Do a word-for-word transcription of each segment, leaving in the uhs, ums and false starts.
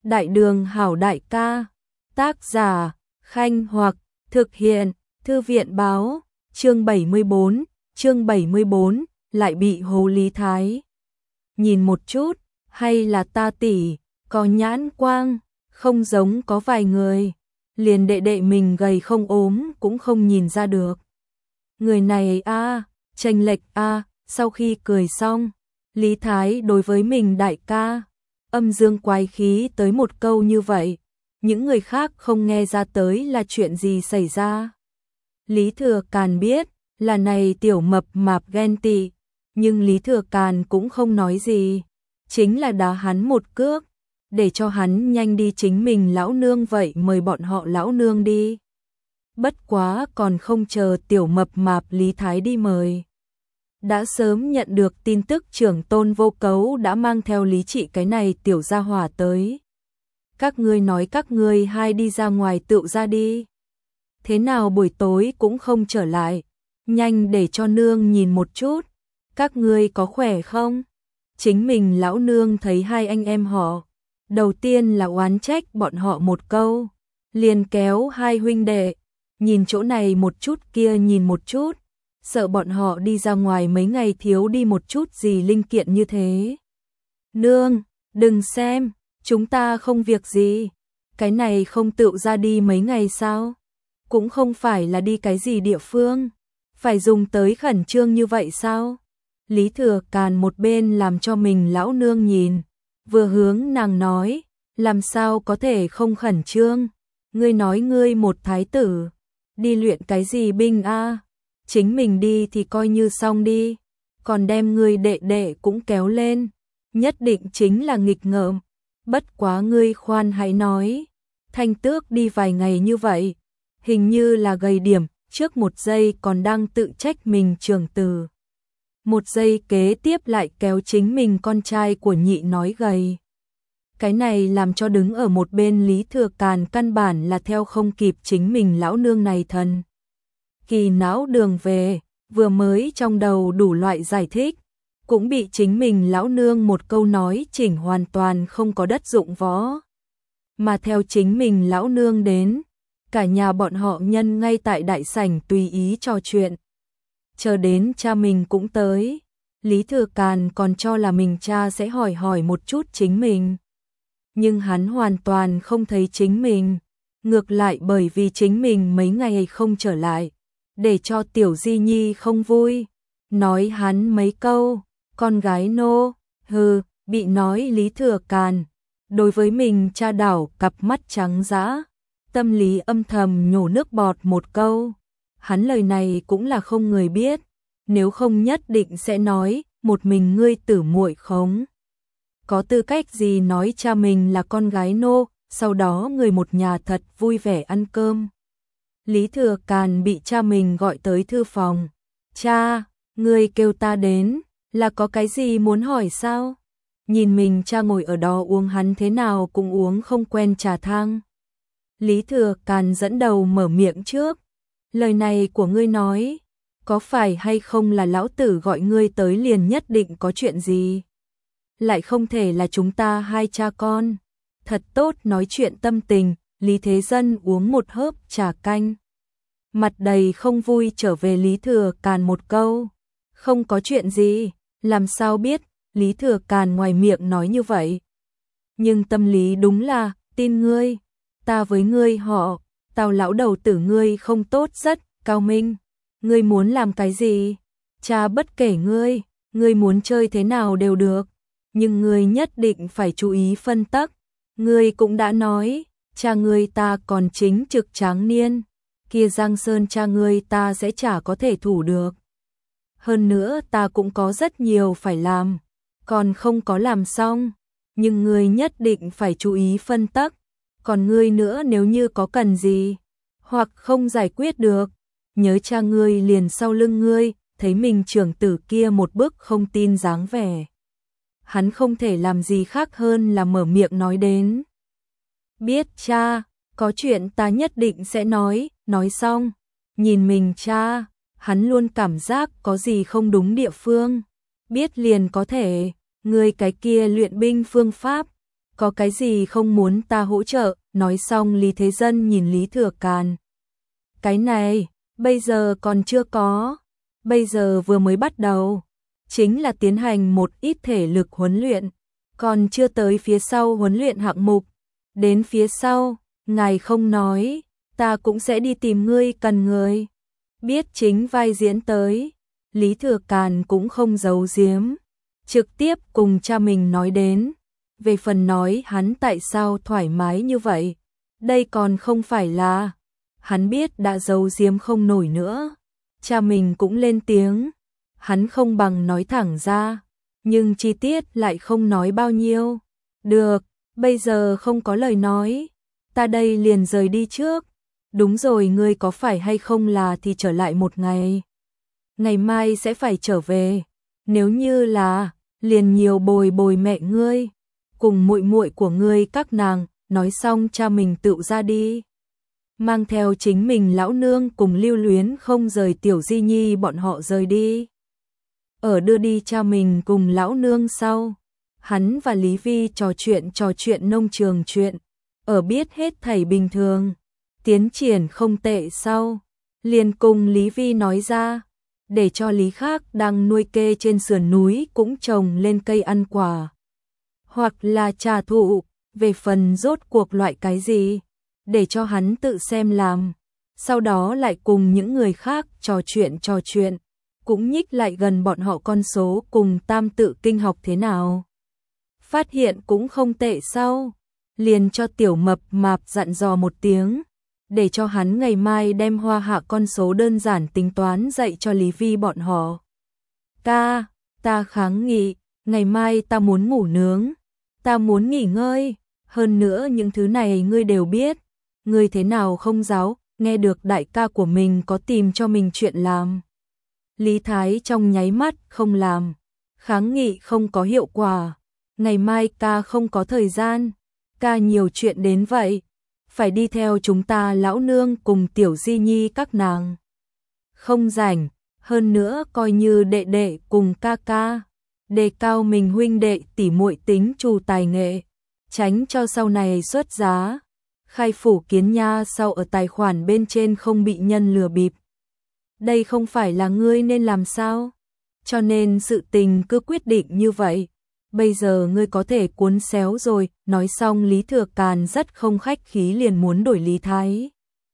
Đại đường hảo đại ca, tác giả, Khanh Hoặc, thực hiện, Thư viện báo, chương bảy mươi bốn, chương bảy mươi bốn, lại bị Hồ Lý Thái. Nhìn một chút, hay là ta tỷ, có nhãn quang, không giống có vài người, liền đệ đệ mình gầy không ốm cũng không nhìn ra được. Người này a, chênh lệch a, sau khi cười xong, Lý Thái đối với mình đại ca, âm dương quái khí tới một câu như vậy, những người khác không nghe ra tới là chuyện gì xảy ra. Lý Thừa Càn biết, là này tiểu mập mạp ghen tị, nhưng Lý Thừa Càn cũng không nói gì, chính là đá hắn một cước, để cho hắn nhanh đi chính mình lão nương vậy mời bọn họ lão nương đi. Bất quá còn không chờ tiểu mập mạp Lý Thái đi mời. Đã sớm nhận được tin tức trưởng tôn Vô Cấu đã mang theo Lý Trị cái này tiểu gia hỏa tới. Các ngươi nói các ngươi hai đi ra ngoài tựu ra đi. Thế nào buổi tối cũng không trở lại, nhanh để cho nương nhìn một chút, các ngươi có khỏe không? Chính mình lão nương thấy hai anh em họ, đầu tiên là oán trách bọn họ một câu, liền kéo hai huynh đệ, nhìn chỗ này một chút kia nhìn một chút, sợ bọn họ đi ra ngoài mấy ngày thiếu đi một chút gì linh kiện như thế. Nương, đừng xem, chúng ta không việc gì, cái này không tựu ra đi mấy ngày sao? Cũng không phải là đi cái gì địa phương, phải dùng tới khẩn trương như vậy sao? Lý Thừa Càn một bên làm cho mình lão nương nhìn, vừa hướng nàng nói, làm sao có thể không khẩn trương? Ngươi nói ngươi một thái tử, đi luyện cái gì binh a? Chính mình đi thì coi như xong đi, còn đem ngươi đệ đệ cũng kéo lên, nhất định chính là nghịch ngợm. Bất quá ngươi khoan hãy nói, Thanh Tước đi vài ngày như vậy, hình như là gầy điểm, trước một giây còn đang tự trách mình trưởng tử. Một giây kế tiếp lại kéo chính mình con trai của nhị nói gầy. Cái này làm cho đứng ở một bên Lý Thừa Càn căn bản là theo không kịp chính mình lão nương này thần. Kỳ não đường về, vừa mới trong đầu đủ loại giải thích, cũng bị chính mình lão nương một câu nói chỉnh hoàn toàn không có đất dụng võ. Mà theo chính mình lão nương đến, cả nhà bọn họ nhân ngay tại đại sảnh tùy ý trò chuyện. Chờ đến cha mình cũng tới, Lý Thừa Càn còn cho là mình cha sẽ hỏi hỏi một chút chính mình. Nhưng hắn hoàn toàn không thấy chính mình, ngược lại bởi vì chính mình mấy ngày không trở lại, để cho tiểu Di Nhi không vui, nói hắn mấy câu, con gái nô, hừ, bị nói Lý Thừa Càn, đối với mình cha đảo cặp mắt trắng dã, tâm lý âm thầm nhổ nước bọt một câu, hắn lời này cũng là không người biết, nếu không nhất định sẽ nói, một mình ngươi tử muội khống. Có tư cách gì nói cha mình là con gái nô, sau đó người một nhà thật vui vẻ ăn cơm. Lý Thừa Càn bị cha mình gọi tới thư phòng. Cha, ngươi kêu ta đến, là có cái gì muốn hỏi sao? Nhìn mình cha ngồi ở đó uống hắn thế nào cũng uống không quen trà thang. Lý Thừa Càn dẫn đầu mở miệng trước. Lời này của ngươi nói, có phải hay không là lão tử gọi ngươi tới liền nhất định có chuyện gì? Lại không thể là chúng ta hai cha con. Thật tốt nói chuyện tâm tình, Lý Thế Dân uống một hớp trà canh. Mặt đầy không vui trở về Lý Thừa Càn một câu. Không có chuyện gì, làm sao biết, Lý Thừa Càn ngoài miệng nói như vậy. Nhưng tâm lý đúng là, tin ngươi, ta với ngươi họ, tao lão đầu tử ngươi không tốt rất, cao minh. Ngươi muốn làm cái gì? Cha bất kể ngươi, ngươi muốn chơi thế nào đều được. Nhưng ngươi nhất định phải chú ý phân tắc. Ngươi cũng đã nói, cha ngươi ta còn chính trực tráng niên, kia Giang Sơn cha ngươi ta sẽ chả có thể thủ được. Hơn nữa ta cũng có rất nhiều phải làm, còn không có làm xong, nhưng ngươi nhất định phải chú ý phân tắc. Còn ngươi nữa nếu như có cần gì, hoặc không giải quyết được, nhớ cha ngươi liền sau lưng ngươi, thấy mình trưởng tử kia một bước không tin dáng vẻ. Hắn không thể làm gì khác hơn là mở miệng nói đến. Biết cha, có chuyện ta nhất định sẽ nói, nói xong. Nhìn mình cha, hắn luôn cảm giác có gì không đúng địa phương. Biết liền có thể, người cái kia luyện binh phương pháp, có cái gì không muốn ta hỗ trợ, nói xong Lý Thế Dân nhìn Lý Thừa Càn. Cái này, bây giờ còn chưa có, bây giờ vừa mới bắt đầu, chính là tiến hành một ít thể lực huấn luyện, còn chưa tới phía sau huấn luyện hạng mục, đến phía sau, ngài không nói, ta cũng sẽ đi tìm ngươi cần người. Biết chính vai diễn tới, Lý Thừa Càn cũng không giấu giếm, trực tiếp cùng cha mình nói đến. Về phần nói hắn tại sao thoải mái như vậy, đây còn không phải là, hắn biết đã giấu giếm không nổi nữa. Cha mình cũng lên tiếng, hắn không bằng nói thẳng ra, nhưng chi tiết lại không nói bao nhiêu. Được, bây giờ không có lời nói, ta đây liền rời đi trước. Đúng rồi, ngươi có phải hay không là thì trở lại một ngày. Ngày mai sẽ phải trở về, nếu như là, liền nhiều bồi bồi mẹ ngươi, cùng muội muội của ngươi các nàng. Nói xong cha mình tự ra đi, mang theo chính mình lão nương cùng Lưu Luyến không rời Tiểu Di Nhi bọn họ rời đi. Ở đưa đi cha mình cùng lão nương sau, hắn và Lý Vi trò chuyện trò chuyện nông trường chuyện, ở biết hết thảy bình thường, tiến triển không tệ sau, liền cùng Lý Vi nói ra, để cho Lý khác đang nuôi kê trên sườn núi cũng trồng lên cây ăn quả, hoặc là trà thụ, về phần rốt cuộc loại cái gì, để cho hắn tự xem làm, sau đó lại cùng những người khác trò chuyện trò chuyện, cũng nhích lại gần bọn họ con số cùng tam tự kinh học thế nào. Phát hiện cũng không tệ sau, liền cho Tiểu Mập Mạp dặn dò một tiếng, để cho hắn ngày mai đem hoa hạ con số đơn giản tính toán dạy cho Lý Vi bọn họ. Ca, ta kháng nghị, ngày mai ta muốn ngủ nướng, ta muốn nghỉ ngơi, hơn nữa những thứ này ngươi đều biết, ngươi thế nào không giáo, nghe được đại ca của mình có tìm cho mình chuyện làm. Lý Thái trong nháy mắt không làm, kháng nghị không có hiệu quả, ngày mai ca không có thời gian, ca nhiều chuyện đến vậy, phải đi theo chúng ta lão nương cùng Tiểu Di Nhi các nàng. Không rảnh, hơn nữa coi như đệ đệ cùng ca ca, đề cao mình huynh đệ tỉ muội tính trù tài nghệ, tránh cho sau này xuất giá, khai phủ kiến nha sau ở tài khoản bên trên không bị nhân lừa bịp. Đây không phải là ngươi nên làm sao? Cho nên sự tình cứ quyết định như vậy. Bây giờ ngươi có thể cuốn xéo rồi. Nói xong Lý Thừa Càn rất không khách khí liền muốn đổi Lý Thái.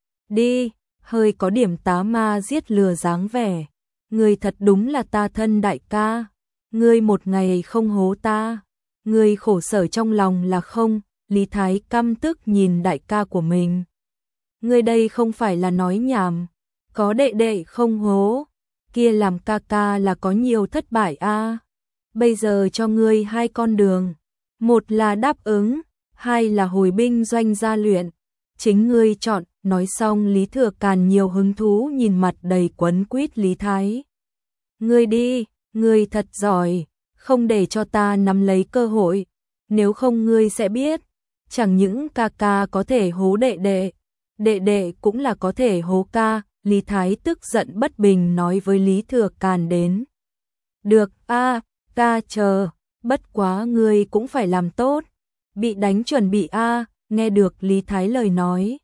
Đi, hơi có điểm tá ma giết lừa dáng vẻ. Ngươi thật đúng là ta thân đại ca. Ngươi một ngày không hố ta. Ngươi khổ sở trong lòng là không? Lý Thái căm tức nhìn đại ca của mình. Ngươi đây không phải là nói nhảm. Có đệ đệ không hố, kia làm ca ca là có nhiều thất bại a. À. Bây giờ cho ngươi hai con đường, một là đáp ứng, hai là hồi binh doanh gia luyện, chính ngươi chọn. Nói xong Lý Thừa Càn nhiều hứng thú nhìn mặt đầy quấn quýt Lý Thái. Ngươi đi, ngươi thật giỏi, không để cho ta nắm lấy cơ hội, nếu không ngươi sẽ biết, chẳng những ca ca có thể hố đệ đệ, đệ đệ cũng là có thể hố ca. Lý Thái tức giận bất bình nói với Lý Thừa Càn đến. Được a, à, ca chờ, bất quá ngươi cũng phải làm tốt, bị đánh chuẩn bị a. À, nghe được Lý Thái lời nói.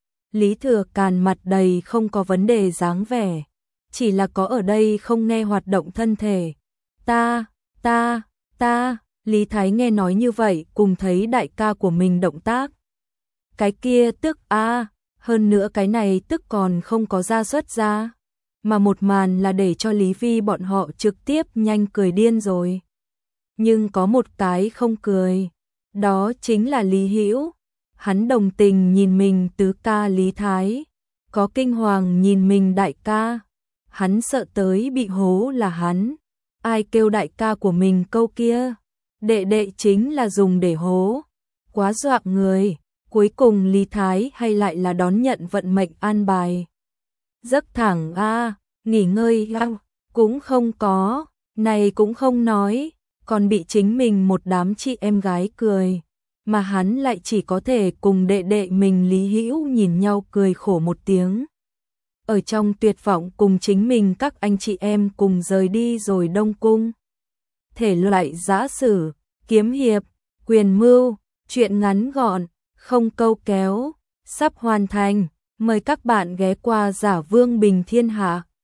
Lý Thừa Càn mặt đầy không có vấn đề dáng vẻ, chỉ là có ở đây không nghe hoạt động thân thể. Ta, ta, ta, Lý Thái nghe nói như vậy cùng thấy đại ca của mình động tác. Cái kia tức a. À, hơn nữa cái này tức còn không có ra xuất ra, mà một màn là để cho Lý Vi bọn họ trực tiếp nhanh cười điên rồi. Nhưng có một cái không cười, đó chính là Lý Hữu. Hắn đồng tình nhìn mình tứ ca Lý Thái, có kinh hoàng nhìn mình đại ca. Hắn sợ tới bị hố là hắn, ai kêu đại ca của mình câu kia, đệ đệ chính là dùng để hố, quá dọa người. Cuối cùng Lý Thái hay lại là đón nhận vận mệnh an bài. Giấc thẳng a, à, nghỉ ngơi a, cũng không có, này cũng không nói, còn bị chính mình một đám chị em gái cười, mà hắn lại chỉ có thể cùng đệ đệ mình Lý Hữu nhìn nhau cười khổ một tiếng. Ở trong tuyệt vọng cùng chính mình các anh chị em cùng rời đi rồi Đông Cung. Thể loại giã sử, kiếm hiệp, quyền mưu, Chuyện ngắn gọn, không câu kéo, sắp hoàn thành. Mời các bạn ghé qua Giả Vương Bình Thiên Hạ.